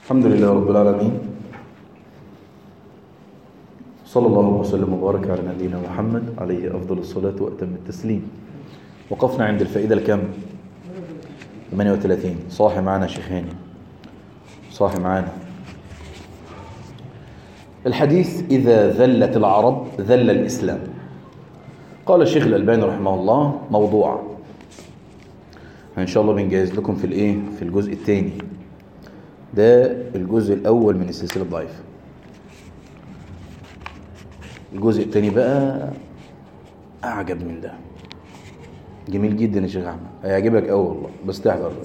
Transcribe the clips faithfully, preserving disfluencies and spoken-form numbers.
الحمد لله رب العالمين، صلى الله وسلم وبارك على نبينا محمد عليه أفضل الصلاة وأتم التسليم. وقفنا عند الفائدة الكم ثمانية وثلاثين. صاحي معنا شيخ هاني، صاحي معنا. الحديث إذا ذلت العرب ذل الإسلام. قال الشيخ الألباني رحمه الله موضوع إن شاء الله بنجهز لكم في الإيه في الجزء الثاني. ده الجزء الأول من السلسلة الضعيفة. الجزء الثاني بقى أعجب من ده، جميل جدا يا شيخ أحمد، هيعجبك أوي والله، بس تحضر بس.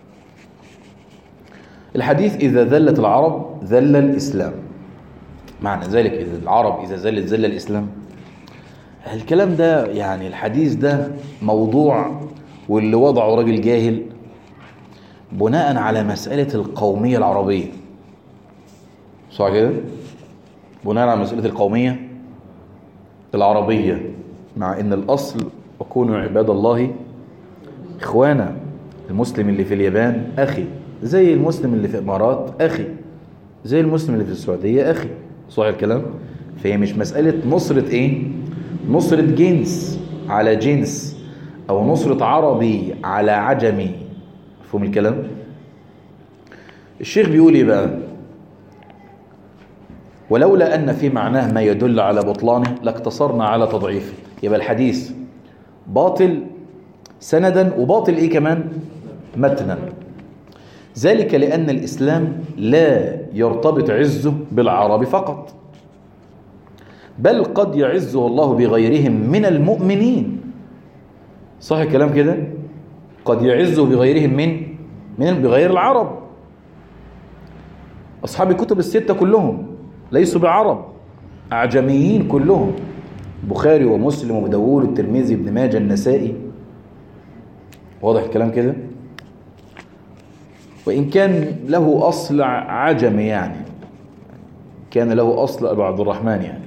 الحديث إذا ذلت العرب ذل الإسلام. معنى ذلك إذا العرب إذا ذلت ذل الإسلام. الكلام ده يعني الحديث ده موضوع، واللي وضعه راجل جاهل بناء على مسألة القومية العربية، صح كده؟ بناء على مسألة القومية العربية، مع ان الاصل وكونوا عباد الله اخوانا. المسلم اللي في اليابان اخي، زي المسلم اللي في الامارات اخي، زي المسلم اللي في السعودية اخي، صح الكلام؟ فهي مش مسألة نصرة ايه؟ نصرة جنس على جنس، او نصرة عربي على عجمي. مفهوم الكلام؟ الشيخ بيقول ايه بقى؟ ولولا أن في معناه ما يدل على بطلانه لاقتصرنا على تضعيفه. يبقى الحديث باطل سندا وباطل إيه كمان؟ متنا. ذلك لأن الإسلام لا يرتبط عزه بالعرب فقط، بل قد يعزه الله بغيرهم من المؤمنين. صح الكلام كده؟ قد يعزه بغيرهم من من بغير العرب. أصحاب الكتب الستة كلهم ليسوا بعرب، أعجميين كلهم، بخاري ومسلم وابو داوود والترمذي ابن ماجه النسائي. واضح الكلام كده؟ وإن كان له أصل عجمي، يعني كان له أصل أبو عبد الرحمن يعني.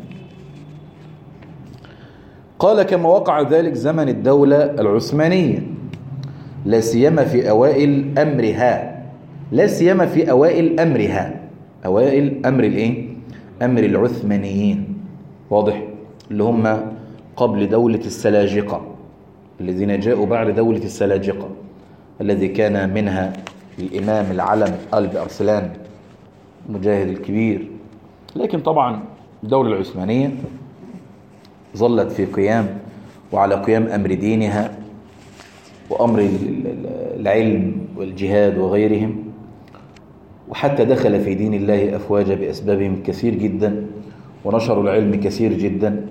قال كما وقع ذلك زمن الدولة العثمانية، لا سيما في أوائل أمرها، لا سيما في أوائل أمرها، أوائل أمر الإيه؟ أمر العثمانيين. واضح؟ اللي هم قبل دولة السلاجقة، الذين جاءوا بعد دولة السلاجقة، الذي كان منها الإمام العلم قلب أرسلان المجاهد الكبير. لكن طبعا الدولة العثمانية ظلت في قيام وعلى قيام أمر دينها وأمر العلم والجهاد وغيرهم، وحتى دخل في دين الله أفواجا بأسبابهم كثير جدا، ونشروا العلم كثير جدا،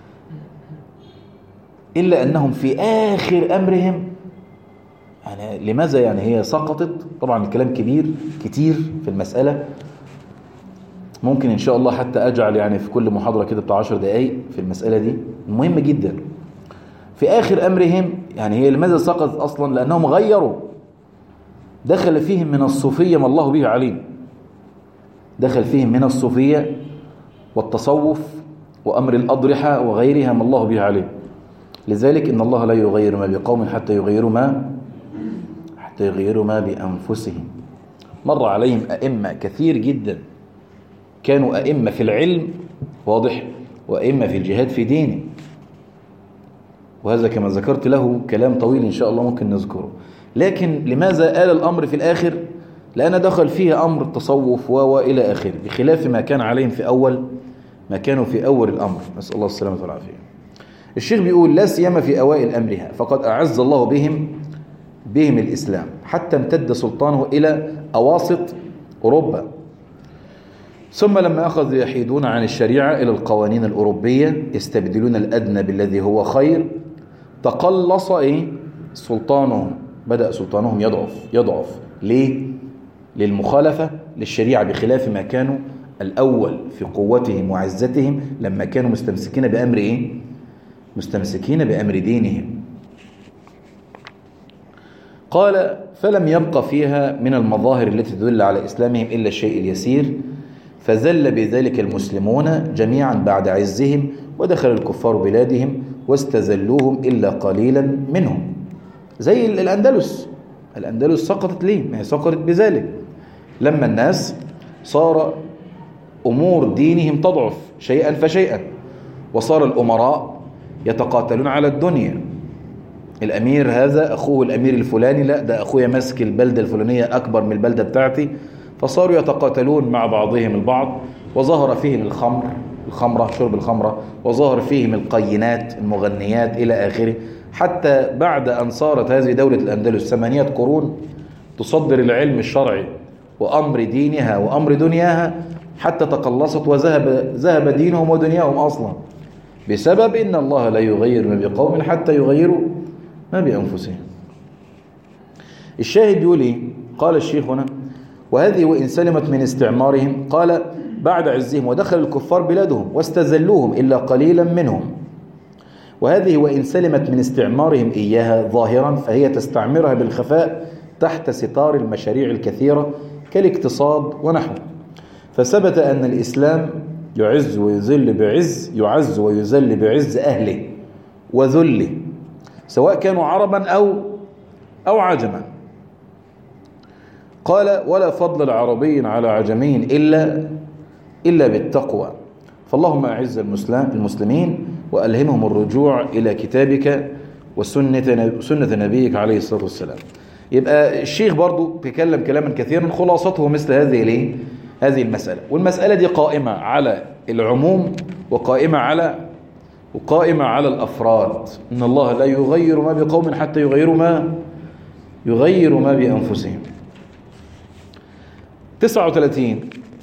إلا أنهم في آخر أمرهم يعني لماذا يعني هي سقطت. طبعا الكلام كبير كتير في المسألة، ممكن إن شاء الله حتى أجعل يعني في كل محاضرة كده بتاع عشر دقايق في المسألة دي مهمة جدا. في آخر أمرهم يعني هي لماذا سقطت أصلا؟ لأنهم غيروا، دخل فيهم من الصوفية ما الله به عليم، دخل فيهم من الصوفية والتصوف وأمر الأضرحة وغيرها ما الله به عليم. لذلك إن الله لا يغير ما بقوم حتى يغيروا ما حتى يغيروا ما بأنفسهم. مر عليهم أئمة كثير جدا كانوا أئمة في العلم، واضح، وأئمة في الجهاد في دينه، وهذا كما ذكرت له كلام طويل إن شاء الله ممكن نذكره. لكن لماذا آل الأمر في الآخر؟ لأن دخل فيه أمر التصوف وإلى آخره، بخلاف ما كان عليهم في أول ما كانوا في أول الأمر. نسأل الله السلامة والعافية. الشيخ بيقول لا سيما في أوائل أمرها، فقد أعز الله بهم بهم الإسلام حتى امتد سلطانه إلى أواسط أوروبا. ثم لما أخذوا يحيدون عن الشريعة إلى القوانين الأوروبية يستبدلون الأدنى بالذي هو خير، تقلص إيه؟ سلطانهم، بدأ سلطانهم يضعف يضعف ليه؟ للمخالفة للشريعة، بخلاف ما كانوا الأول في قوتهم وعزتهم لما كانوا مستمسكين بأمر إيه؟ مستمسكين بأمر دينهم. قال فلم يبق فيها من المظاهر التي تدل على إسلامهم إلا الشيء اليسير، فذل بذلك المسلمون جميعا بعد عزهم، ودخل الكفار بلادهم واستذلوهم إلا قليلا منهم. زي الأندلس، الأندلس سقطت ليه؟ ما هي سقطت بذلك، لما الناس صار أمور دينهم تضعف شيئا فشيئا، وصار الأمراء يتقاتلون على الدنيا. الأمير هذا أخوه الأمير الفلاني، لا ده أخويا ماسك البلدة الفلانية أكبر من البلدة بتاعتي، فصاروا يتقاتلون مع بعضهم البعض. وظهر فيهم الخمر الخمرة شرب الخمرة، وظهر فيهم القينات المغنيات إلى آخره، حتى بعد أن صارت هذه دولة الأندلس ثمانية قرون تصدر العلم الشرعي وأمر دينها وأمر دنياها، حتى تقلصت وذهب ذهب دينهم ودنياهم أصلا، بسبب إن الله لا يغير ما بقوم حتى يغيروا ما بأنفسهم. الشاهد يقول إيه؟ قال الشيخ هنا: وهذه وإن سلمت من استعمارهم، قال بعد عزهم ودخل الكفار بلادهم واستذلوهم إلا قليلا منهم، وهذه وإن سلمت من استعمارهم إياها ظاهرا، فهي تستعمرها بالخفاء تحت ستار المشاريع الكثيرة كالاقتصاد ونحوه. فثبت أن الإسلام يعز ويذل بعز يعز ويذل بعز أهله وذله، سواء كانوا عربا أو أو عجما. قال: ولا فضل العربي على عجمي إلا إلا بالتقوى. فاللهم أعز المسلمين وألهمهم الرجوع إلى كتابك وسنة سنة نبيك عليه الصلاة والسلام. يبقى الشيخ برضو بيكلم كلاما كثيرا، خلاصته مثل هذه الايه هذه المسألة، والمسألة دي قائمة على العموم وقائمة على وقائمة على الأفراد. إن الله لا يغير ما بقوم حتى يغيروا ما يغيروا ما بأنفسهم. تسعة وثلاثين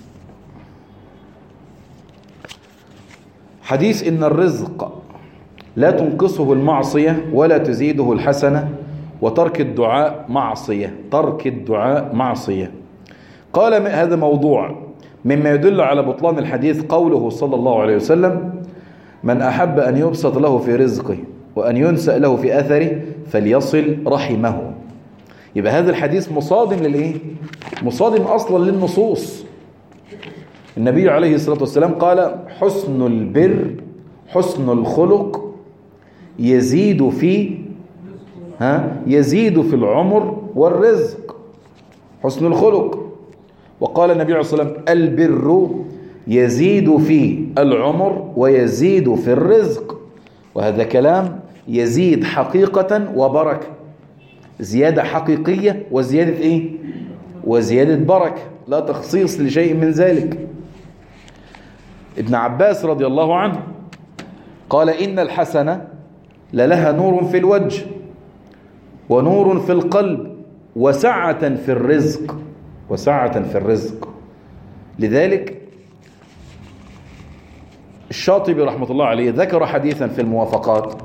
حديث: إن الرزق لا تنقصه المعصية ولا تزيده الحسنة، وترك الدعاء معصية ترك الدعاء معصية. قال: هذا موضوع. مما يدل على بطلان الحديث قوله صلى الله عليه وسلم: من أحب أن يبسط له في رزقه وأن ينسأ له في أثره فليصل رحمه. يبقى هذا الحديث مصادم للإيه؟ مصادم أصلا للنصوص. النبي عليه الصلاة والسلام قال: حسن البر حسن الخلق يزيد في ها يزيد في العمر والرزق. حسن الخلق. وقال النبي عليه الصلاة والسلام: البر يزيد في العمر ويزيد في الرزق. وهذا كلام يزيد حقيقة وبركة، زيادة حقيقية وزيادة إيه؟ وزيادة بركة، لا تخصيص لشيء من ذلك. ابن عباس رضي الله عنه قال: إن الحسنة للها نور في الوجه ونور في القلب وسعة في الرزق وسعة في الرزق. لذلك الشاطبي رحمة الله عليه ذكر حديثا في الموافقات،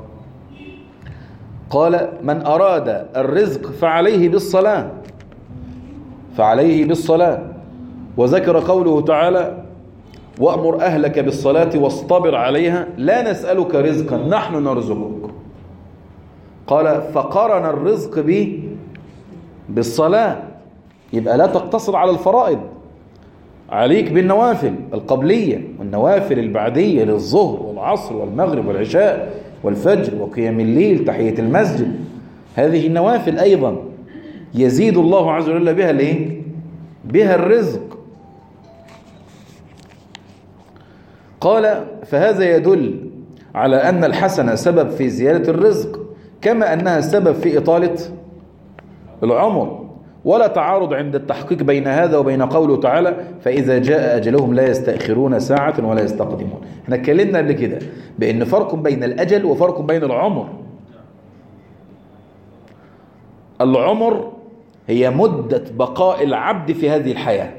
قال: من أراد الرزق فعليه بالصلاة فعليه بالصلاة وذكر قوله تعالى: وأمر أهلك بالصلاة واصطبر عليها لا نسألك رزقا نحن نرزقك. قال: فقارن الرزق به بالصلاة. يبقى لا تقتصر على الفرائض، عليك بالنوافل القبلية والنوافل البعدية للظهر والعصر والمغرب والعشاء والفجر وقيام الليل تحية المسجد. هذه النوافل أيضا يزيد الله عز وجل بها الايه؟ بها الرزق. قال: فهذا يدل على أن الحسنة سبب في زيادة الرزق، كما أنها سبب في إطالة العمر، ولا تعارض عند التحقيق بين هذا وبين قوله تعالى: فإذا جاء أجلهم لا يستأخرون ساعة ولا يستقدمون. احنا اتكلمنا قبل كده بأن فرق بين الأجل وفرق بين العمر. العمر هي مدة بقاء العبد في هذه الحياة،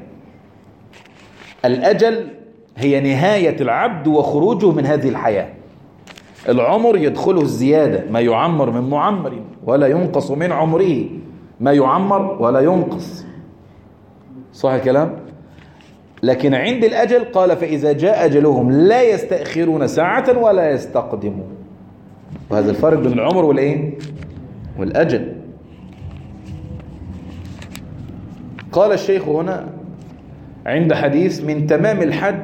الأجل هي نهاية العبد وخروجه من هذه الحياة. العمر يدخله الزيادة، ما يعمر من معمر ولا ينقص من عمره ما يعمر ولا ينقص. صح الكلام؟ لكن عند الأجل قال: فإذا جاء أجلهم لا يستأخرون ساعة ولا يستقدمون. وهذا الفرق بين العمر والإيه؟ والأجل. قال الشيخ هنا عند حديث: من تمام الحج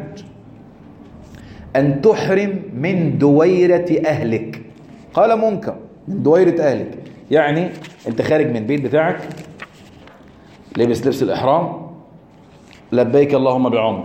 أن تحرم من دويرة أهلك. قال: منكر من دويرة أهلك، يعني أنت خارج من البيت بتاعك لابس لبس الإحرام لبيك اللهم بعمر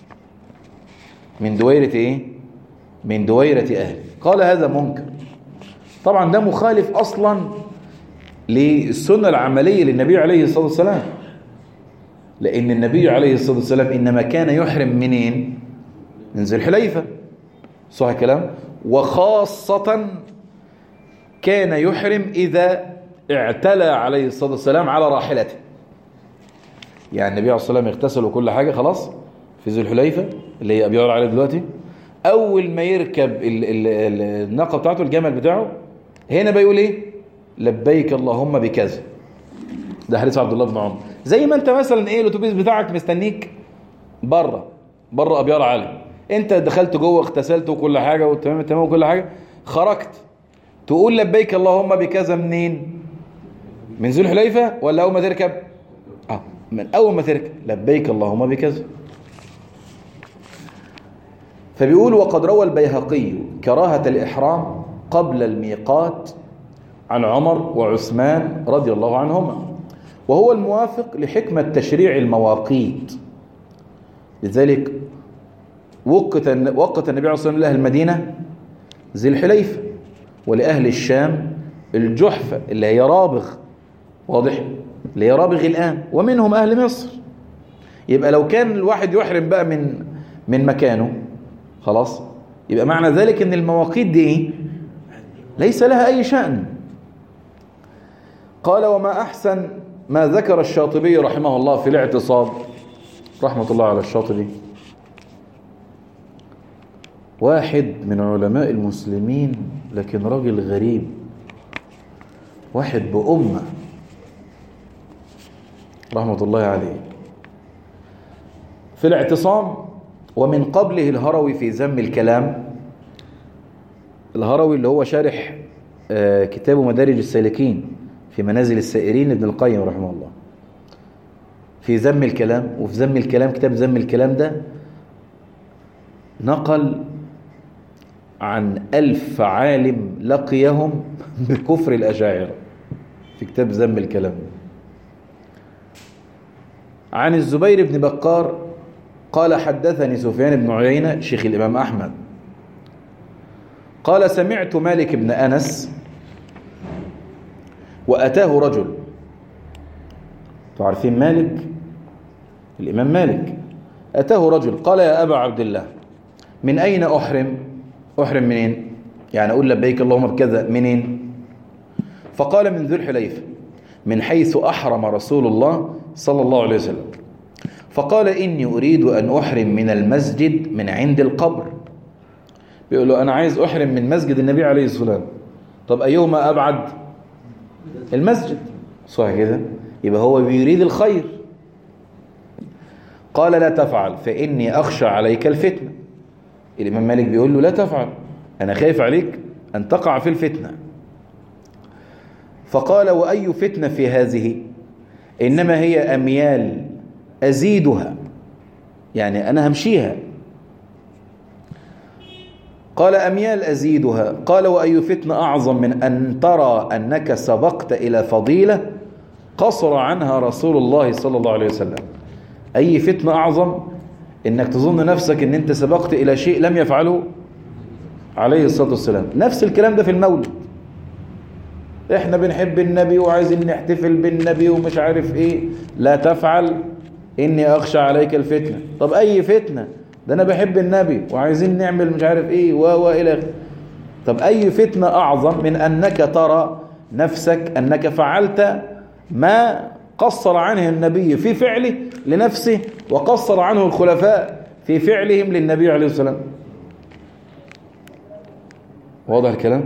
من دويرة ايه؟ من دويرة اهل. قال هذا منكر. طبعا ده مخالف اصلا للسنة العملية للنبي عليه الصلاة والسلام، لان النبي عليه الصلاة والسلام انما كان يحرم منين؟ من ذي الحليفة، صح الكلام؟ وخاصة كان يحرم اذا اعتلى عليه الصلاة والسلام على راحلته. يعني النبي عليه الصلاة والسلام يغتسل وكل حاجة خلاص في ذي الحليفة اللي هي أبيار عليه دلوقتي، أول ما يركب ال ال ال الناقة بتاعته، الجمل بتاعه، هنا بيقول إيه؟ لبيك اللهم بكذا. ده حديث عبد الله بن عمر. زي ما أنت مثلا إيه الأتوبيس بتاعك مستنيك بره بره أبيار علي، أنت دخلت جوه اغتسلت وكل حاجة وتمام تمام وكل حاجة، خرجت تقول لبيك اللهم بكذا منين؟ من ذي الحليفة ولا أول ما تركب؟ آه من أول ما تركب لبيك اللهم بكذا. فبيقول وقد روى البيهقي كراهة الإحرام قبل الميقات عن عمر وعثمان رضي الله عنهما، وهو الموافق لحكمة تشريع المواقيت. لذلك وقت وقت النبي عليه الصلاة والسلام لأهل المدينة ذي الحليفة، ولأهل الشام الجحفة اللي هي رابغ، واضح؟ اللي هي رابغ الآن، ومنهم أهل مصر. يبقى لو كان الواحد يحرم بقى من من مكانه خلاص، يبقى معنى ذلك ان المواقيت دي ليس لها أي شأن. قال وما أحسن ما ذكر الشاطبي رحمه الله في الاعتصام، رحمة الله على الشاطبي، واحد من علماء المسلمين لكن راجل غريب، واحد بأمة رحمة الله عليه، في الاعتصام. ومن قبله الهروي في ذم الكلام، الهروي اللي هو شارح كتاب مدارج السالكين في منازل السائرين ابن القيم رحمه الله، في ذم الكلام. وفي ذم الكلام، كتاب ذم الكلام ده نقل عن ألف عالم لقيهم بكفر الأشاعرة في كتاب ذم الكلام. عن الزبير بن بكار قال حدثني سفيان بن عيينة شيخ الإمام أحمد قال سمعت مالك بن أنس وأتاه رجل. تعرفين مالك؟ الإمام مالك. أتاه رجل قال يا أبا عبد الله من أين أحرم؟ أحرم منين؟ يعني أقول لبيك اللهم بكذا منين؟ فقال من ذي الحليفة، من حيث أحرم رسول الله صلى الله عليه وسلم. فقال إني أريد أن أحرم من المسجد من عند القبر. بيقول له أنا عايز أحرم من مسجد النبي عليه الصلاة والسلام. طب أيهما أبعد؟ المسجد، صح كده؟ يبقى هو بيريد الخير. قال لا تفعل فإني أخشى عليك الفتنة. الإمام مالك بيقول له لا تفعل، أنا خايف عليك أن تقع في الفتنة. فقال وأي فتنة في هذه؟ إنما هي أميال أزيدها، يعني أنا همشيها. قال أميال أزيدها. قال وأي فتنة أعظم من أن ترى أنك سبقت إلى فضيلة قصر عنها رسول الله صلى الله عليه وسلم. أي فتنة أعظم إنك تظن نفسك إن أنت سبقت إلى شيء لم يفعله عليه الصلاة والسلام. نفس الكلام ده في المولد، إحنا بنحب النبي وعايزين نحتفل بالنبي ومش عارف إيه. لا تفعل إني أخشى عليك الفتنة. طب أي فتنة؟ ده أنا بحب النبي وعايزين نعمل مش عارف إيه و إلى. طب أي فتنة أعظم من أنك ترى نفسك أنك فعلت ما قصر عنه النبي في فعله لنفسه وقصر عنه الخلفاء في فعلهم للنبي عليه الصلاة والسلام. واضح الكلام؟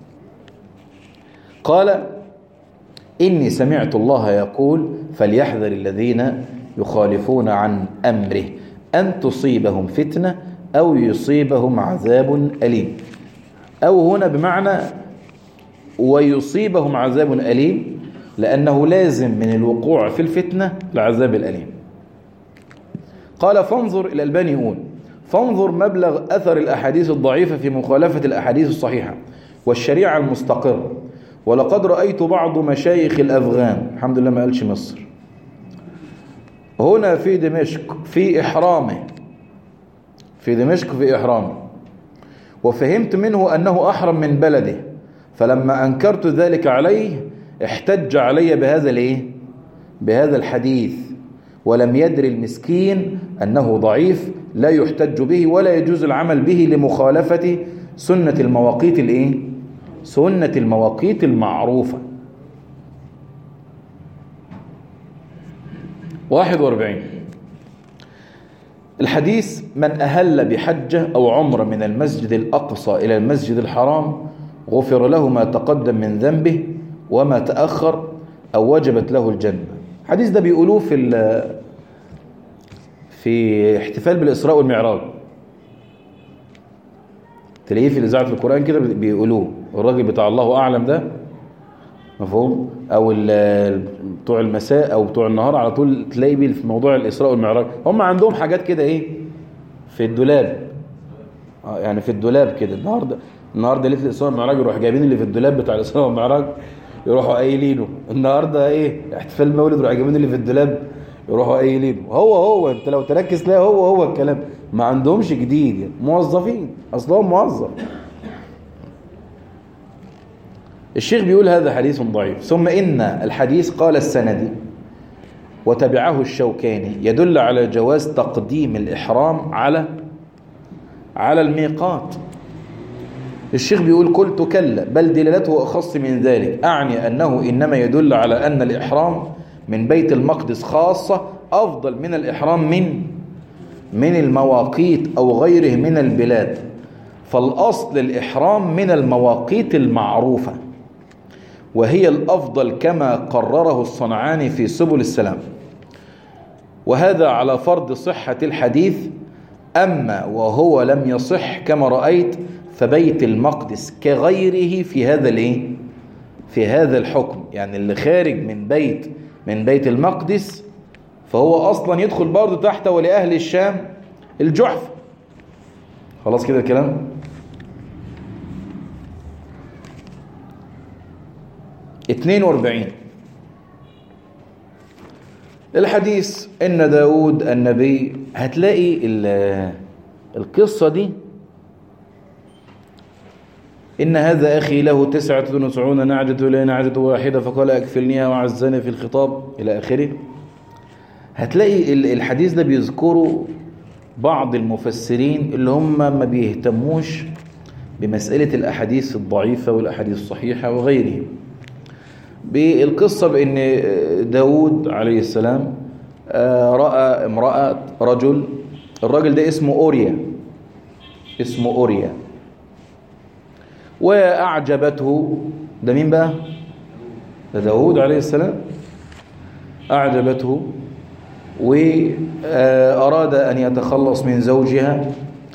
قال إني سمعت الله يقول فليحذر الذين يخالفون عن أمره أن تصيبهم فتنة أو يصيبهم عذاب أليم. أو هنا بمعنى ويصيبهم عذاب أليم، لأنه لازم من الوقوع في الفتنة العذاب الأليم. قال فانظر، الألباني يقول فانظر مبلغ أثر الأحاديث الضعيفة في مخالفة الأحاديث الصحيحة والشريعة المستقرة. ولقد رأيت بعض مشايخ الأفغان، الحمد لله ما قالش مصر، هنا في دمشق في إحرامه، في دمشق في إحرامه، وفهمت منه أنه أحرم من بلده، فلما أنكرت ذلك عليه احتج علي بهذا الايه بهذا الحديث، ولم يدري المسكين أنه ضعيف لا يحتج به ولا يجوز العمل به لمخالفة سنة المواقيت الايه سنة المواقيت المعروفة. واحد واربعين الحديث: من أهل بحجة أو عمرة من المسجد الأقصى إلى المسجد الحرام غفر له ما تقدم من ذنبه وما تأخر أو وجبت له الجنة. الحديث ده بيقولوه في في احتفال بالإسراء والمعراج، تلاقيه في إذاعة القرآن كده بيقولوه، الراجل بتاع الله أعلم ده مفهوم، أو بتوع المساء أو بتوع النهار على طول تلاقي بيه في موضوع الإسراء والمعراج. هم عندهم حاجات كده إيه في الدولاب، يعني في الدولاب كده، النهارده النهارده ليله الاسراء والمعراج يروح جايبين اللي في الدولاب بتاع الاسراء والمعراج يروحوا قايلينه. النهارده ايه احتفال المولد يروحوا جايبين اللي في الدولاب يروحوا قايلينه. هو هو انت لو تركز تلاقي هو هو الكلام، ما عندهمش جديد يعني. موظفين اصلهم موظف. الشيخ بيقول هذا حديث ضعيف. ثم ان الحديث قال السندي وتبعه الشوكاني يدل على جواز تقديم الإحرام على على الميقات. الشيخ بيقول قلت كلا بل دلالته أخص من ذلك، أعني أنه إنما يدل على أن الإحرام من بيت المقدس خاصة أفضل من الإحرام من من المواقيت أو غيره من البلاد، فالأصل الإحرام من المواقيت المعروفة وهي الأفضل كما قرره الصنعاني في سبل السلام، وهذا على فرض صحة الحديث. أما وهو لم يصح كما رأيت فبيت المقدس كغيره في هذا الايه في هذا الحكم، يعني اللي خارج من بيت من بيت المقدس فهو أصلا يدخل برضه تحت ولأهل الشام الجحفة. خلاص كده الكلام. اثنين واربعين الحديث إن داود النبي، هتلاقي القصة دي إن هذا أخي له تسعة وتسعون نعجة لا نعجة واحدة فقال أكفلنيها وعزني في الخطاب إلى آخره. هتلاقي الحديث ده بيذكروا بعض المفسرين اللي هم ما بيهتموش بمسألة الأحاديث الضعيفة والأحاديث الصحيحة وغيره، بالقصة بأن داود عليه السلام رأى امرأة رجل، الرجل ده اسمه أوريا اسمه أوريا وأعجبته. ده مين بقى؟ ده داود عليه السلام. أعجبته وأراد أن يتخلص من زوجها،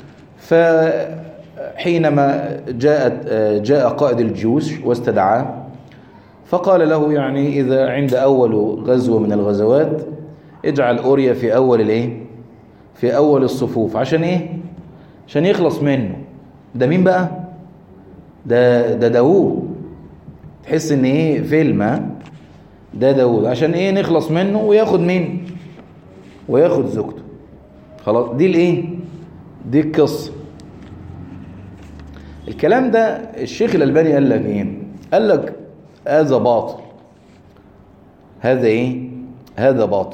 فحينما جاءت جاء قائد الجيوش واستدعاه فقال له يعني إذا عند أول غزوة من الغزوات اجعل أوريا في أول الايه في أول الصفوف. عشان إيه؟ عشان يخلص منه. ده مين بقى؟ ده ده داوود. تحس إن إيه فيلم، ها؟ ده داوود. عشان إيه؟ نخلص منه وياخد مين؟ وياخد زوجته. خلاص دي الإيه؟ دي القصة. الكلام ده الشيخ الألباني قال لك إيه؟ قال لك هذا باطل. هذا ايه هذا باطل.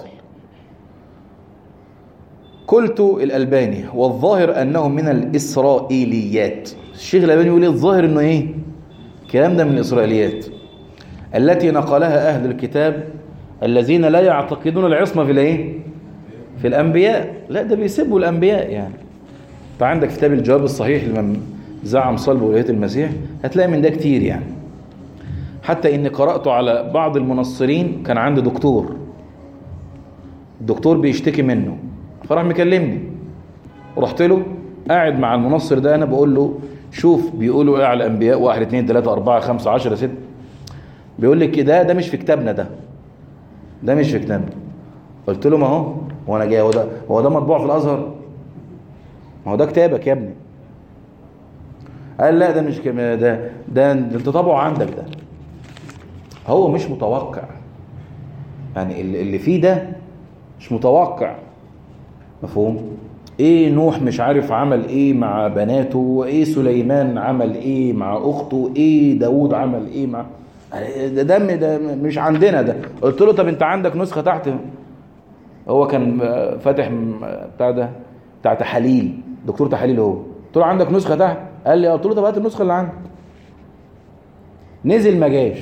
قلت الألباني والظاهر أنه من الإسرائيليات. الشيخ الألباني يقول الظاهر أنه ايه الكلام ده من الإسرائيليات التي نقلها أهل الكتاب الذين لا يعتقدون العصمة في الايه في الأنبياء. لا ده بيسبوا الأنبياء. يعني فعندك كتاب الجواب الصحيح لمن زعم صلب ولاية المسيح هتلاقي من ده كتير. يعني حتى إني قرأت على بعض المنصرين، كان عندي دكتور الدكتور بيشتكي منه فراح مكلمني، رحت له قاعد مع المنصر ده، أنا بقول له شوف بيقولوا إيه على الأنبياء واحد اتنين تلاتة أربعة خمسة عشرة ستة، بيقول لي كده ده مش في كتابنا، ده ده مش في كتابنا. قلت له ما هو وانا جاي هو ده هو ده مطبوع في الأزهر، ما هو ده كتابك يا ابني. قال لا ده مش كده، ده ده انت طبعه عندك. ده هو مش متوقع، يعني اللي فيه ده مش متوقع. مفهوم؟ ايه نوح مش عارف عمل ايه مع بناته، وايه سليمان عمل ايه مع اخته، ايه داود عمل ايه مع ده, ده, ده مش عندنا. ده قلت له طب انت عندك نسخة تحت؟ هو كان فاتح بتاع ده بتاع تحاليل، دكتور تحاليل. هو قلت له عندك نسخة تحت؟ قال لي. قلت له طب هات النسخة اللي عندك. نزل ما جاش.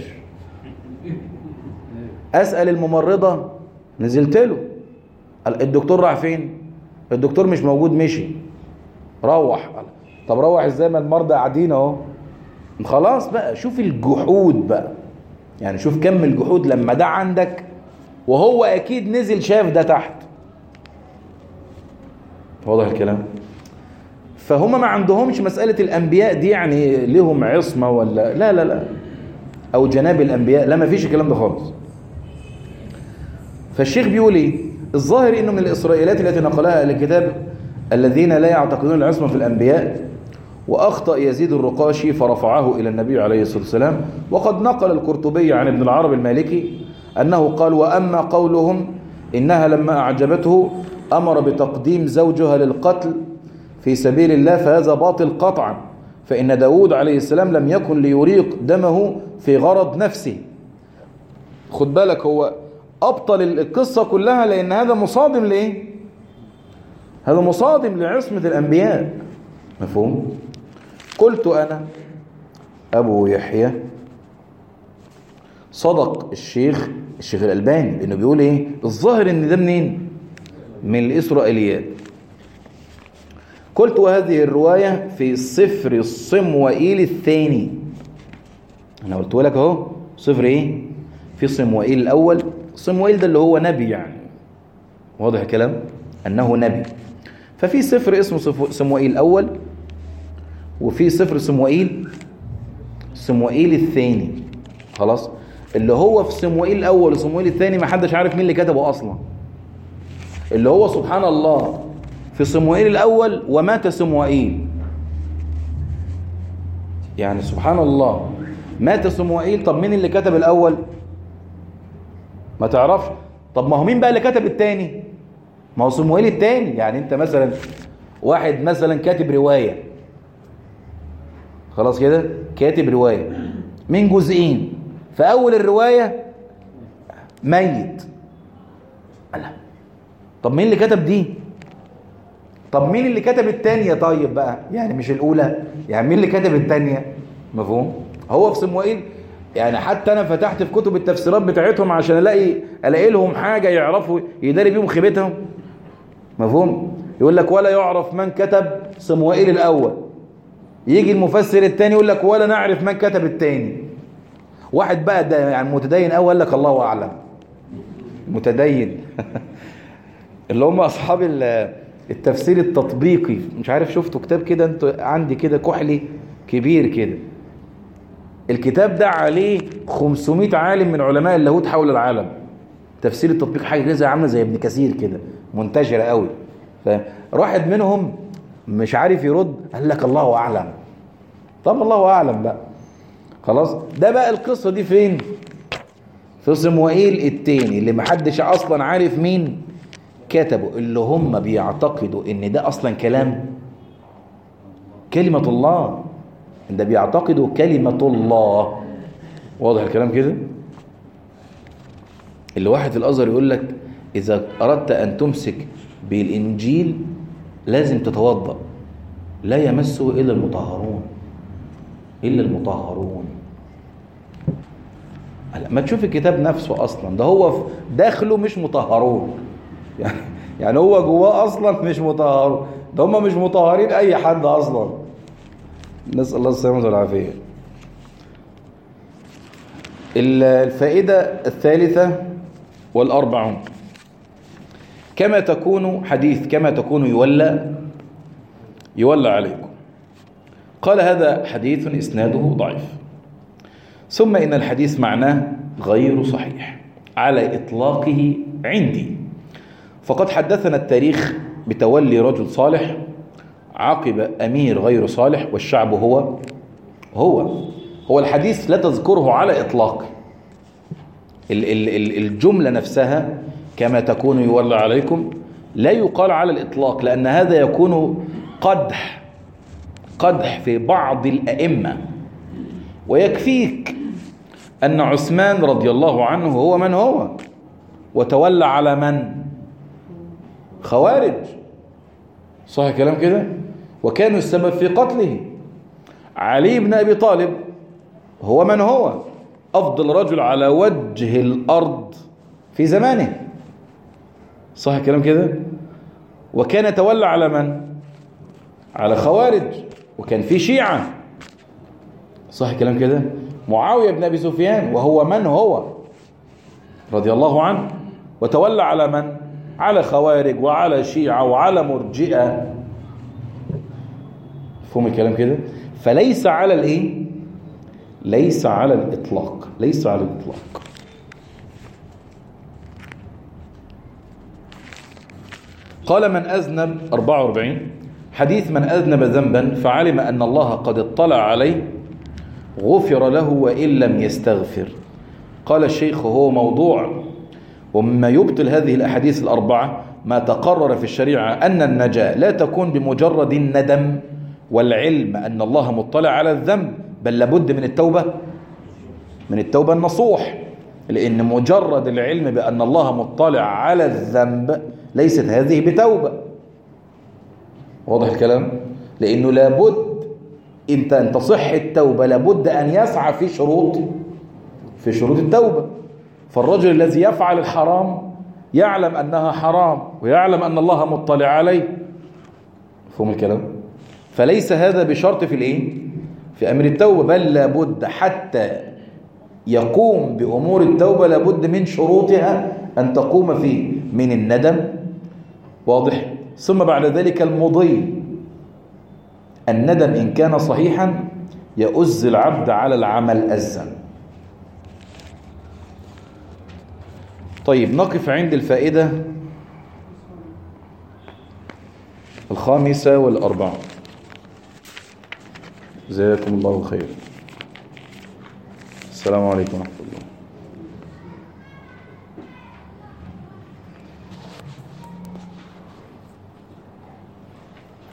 اسأل الممرضة، نزلت له الدكتور راح فين؟ الدكتور مش موجود، مشي روح. طب روح ازاي ما المرضى قاعدين اهو؟ خلاص بقى. شوف الجحود بقى، يعني شوف كم الجحود لما ده عندك وهو اكيد نزل شاف ده تحت. واضح الكلام؟ فهم ما عندهمش مسألة الانبياء دي يعني لهم عصمة ولا لا لا لا، او جناب الانبياء، لا، ما فيش الكلام ده خالص. فالشيخ بيقول ايه؟ الظاهر انه من الاسرائيليات التي نقلها الكتاب الذين لا يعتقدون العصمة في الانبياء. واخطأ يزيد الرقاشي فرفعه الى النبي عليه الصلاة والسلام. وقد نقل القرطبي عن ابن العرب المالكي انه قال: واما قولهم انها لما اعجبته امر بتقديم زوجها للقتل في سبيل الله فهذا باطل قطعا، فان داود عليه السلام لم يكن ليريق دمه في غرض نفسه. خد بالك، هو أبطل القصة كلها لأن هذا مصادم لإيه؟ هذا مصادم لعصمة الأنبياء. مفهوم؟ قلت أنا أبو يحيى صدق الشيخ الشيخ الألباني إنه بيقول إيه؟ الظاهر إن ده منين؟ من الإسرائيليات. قلت وهذه الرواية في صفر الصموئيل الثاني. أنا قلت لك أهو صفر إيه؟ في صموئيل الأول. صموئيل ده اللي هو نبي يعني، واضح الكلام؟ أنه نبي. ففي سفر اسمه صموئيل الأول، وفي سفر صموئيل صموئيل الثاني. خلاص؟ اللي هو في صموئيل الأول وصموئيل الثاني ما حدش عارف مين اللي كتبه أصلا. اللي هو سبحان الله في صموئيل الأول ومات صموئيل، يعني سبحان الله مات صموئيل. طب مين اللي كتب الأول؟ ما تعرفش. طب ما هو مين بقى اللي كتب التاني؟ ما هو صموئيل التاني. يعني انت مثلا واحد مثلا كاتب رواية، خلاص كده، كاتب رواية من جزئين، فأول الرواية ميت. الله، طب مين اللي كتب دي؟ طب مين اللي كتب التانية؟ طيب بقى يعني مش الأولى، يعني مين اللي كتب التانية؟ مفهوم؟ هو في صموئيل يعني حتى أنا فتحت في كتب التفسيرات بتاعتهم عشان ألاقي ألاقي لهم حاجة يعرفوا يداري بيهم خيبتهم. مفهوم؟ يقول لك ولا يعرف من كتب صموئيل الأول. يجي المفسر الثاني يقول لك ولا نعرف من كتب الثاني. واحد بقى ده يعني متدين أول قال لك الله أعلم. متدين اللي هم أصحاب التفسير التطبيقي. مش عارف شفتوا كتاب كده انتوا عندي كده كحلي كبير كده، الكتاب ده عليه خمسمائة عالم من علماء اللاهوت حول العالم. تفسير التطبيق حاجه كده زي عامله زي ابن كثير كده، منتشره قوي. فواحد منهم مش عارف يرد قال لك الله اعلم. طب الله اعلم بقى. خلاص، ده بقى القصه دي فين؟ في صموئيل التاني اللي محدش اصلا عارف مين كتبه، اللي هم بيعتقدوا ان ده اصلا كلام كلمه الله. ده بيعتقدوا كلمة الله. واضح الكلام كده؟ اللي واحد في الأزهر يقول لك إذا أردت أن تمسك بالإنجيل لازم تتوضأ، لا يمسه إلا المطهرون، إلا المطهرون. ما تشوف الكتاب نفسه أصلا، ده هو داخله مش مطهرون. يعني يعني هو جواه أصلا مش مطهرون، ده هم مش مطهرين أي حد أصلا. نسأل الله السلامة والعافية. الفائدة الثالثة والأربعون: كما تكون حديث كما تكون يولى يولى عليكم. قال هذا حديث إسناده ضعيف. ثم إن الحديث معناه غير صحيح على إطلاقه عندي، فقد حدثنا التاريخ بتولي رجل صالح عقب أمير غير صالح، والشعب هو هو هو الحديث لا تذكره على إطلاق. الجملة نفسها كما تكون يولى عليكم لا يقال على الإطلاق، لأن هذا يكون قدح قدح في بعض الأئمة. ويكفيك أن عثمان رضي الله عنه هو من هو، وتولى على من؟ خوارج، صح كلام كده؟ وكانوا السبب في قتله. علي بن أبي طالب هو من هو؟ أفضل رجل على وجه الأرض في زمانه، صح كلام كده؟ وكان يتولى على من؟ على خوارج، وكان في شيعة، صح كلام كده؟ معاوية بن أبي سفيان وهو من هو رضي الله عنه، وتولى على من؟ على خوارج وعلى شيعة وعلى مرجئة. فهم الكلام كده؟ فليس على الايه؟ ليس على الإطلاق، ليس على الإطلاق. قال من أذنب أربعة وأربعين، حديث من أذنب ذنبا فعلم أن الله قد اطلع عليه غفر له وإن لم يستغفر. قال الشيخ هو موضوع، ومما يبطل هذه الأحاديث الأربعة ما تقرر في الشريعة أن النجاة لا تكون بمجرد الندم والعلم أن الله مطلع على الذنب، بل لابد من التوبة، من التوبة النصوح، لأن مجرد العلم بأن الله مطلع على الذنب ليست هذه بتوبة. واضح الكلام؟ لأنه لابد انت ان تصح التوبة لابد أن يسعى في شروط في شروط التوبة. فالرجل الذي يفعل الحرام يعلم أنها حرام ويعلم أن الله مطلع عليه. فهم الكلام؟ فليس هذا بشرط في الايه؟ في أمر التوبة، بل لابد حتى يقوم بأمور التوبة لابد من شروطها أن تقوم فيه من الندم، واضح؟ ثم بعد ذلك المضي. الندم إن كان صحيحا يؤز العبد على العمل أزا. طيب نقف عند الفائدة الخامسة والأربعة. جزاكم الله خير. السلام عليكم ورحمة الله.